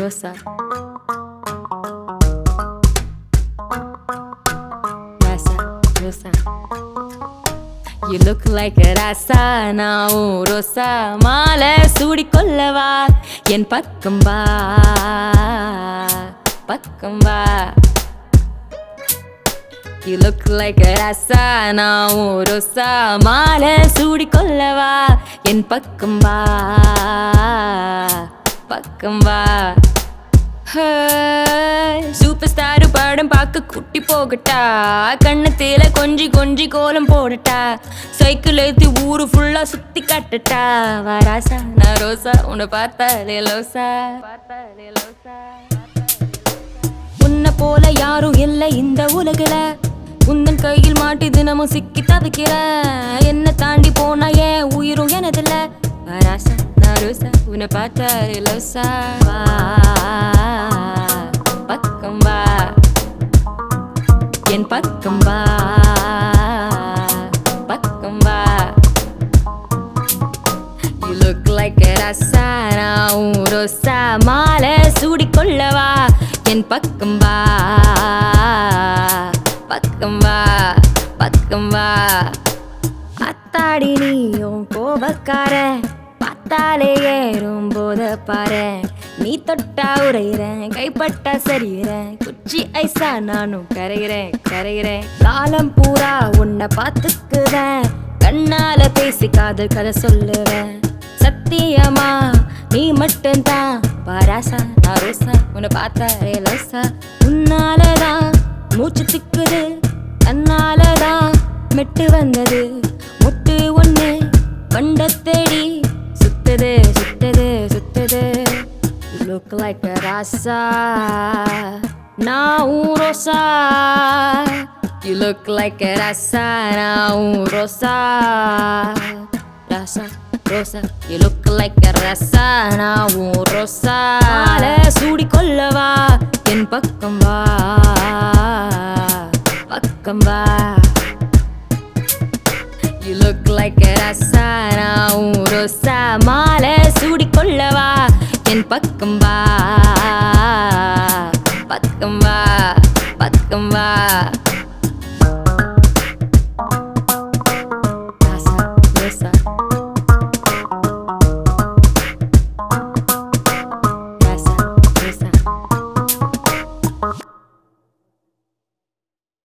Rosa. Rosa, Rosa. You look like a Rasa, now Rosa. மாலை சூடிக்கொள்ளவா என் பக்கம் வா பக்கம் வா. You look like a Rasa, now Rosa. மாலை சூடிக்கொள்ளவா என் பக்கம் வா பக்கம் வா. சூப்பர் ஸ்டார் படம் பார்க்க குட்டி போகட்டா, கண்ணத்தில கொஞ்சி கொஞ்சி கோலம் போடட்டா, சைக்கிள் ஏத்தி ஊரு ஃபுல்லா சுத்தி காட்டட்டா. வாராசா நான் ரோசா, உன்னை பார்த்தாலே லோசா. உன்னை போல யாரும் இல்லை இந்த உலகில, உந்தன் கையில் மாட்டி தினமும் சிக்கி தவிக்கிற. என்ன தாண்டி போனா ஏன் உயிரும் எனதில்ல. வாராசா நான் ரோசா, உன்னை பார்த்தாலே லோசா. வா பக்கம் வா என் பக்கம் வா பக்கம் வா. You look like a Rasa, now Rosa. மாலை சூடிக்கொள்ளவா என் பக்கம் வா பக்கம் வா பக்கம் வா. அத்தாடி நீயும் கோபக்கார, பார்த்தாலே ஏறும் போத பாரு. நீ தொட்டா உரையிறேன், கைப்பட்டா சரியிறேன், குச்சி ஐசா நானும் கரையிறேன் கரையிறேன். காலம் பூரா உன்னை பார்த்துக்குறேன், கண்ணால பேசி காதல் கதை சொல்லுவேன். சத்தியமா நீ மட்டும்தான் வாராசா நான் ரோசா, உன்னை பார்த்தாரே லோசா. உன்னாலதான் மூச்சு திக்குது, தன்னாலதான் மெட்டு வந்தது. முட்டு ஒண்ணு வண்ட தேடி சுத்துது சுத்துது சுத்துது. You look like a Rasa, now Rosa. You look like a Rasa, now Rosa. Rasa, Rosa. You look like a Rasa, now Rosa. மாலை சூடிக்கொள்ளவா என் பக்கம் வா பக்கம் வா. You look like a Rasa, now Rosa. மாலை சூடிக்கொள்ளவா என் பக்கம் வா பக்கம் வா பக்கம் வா.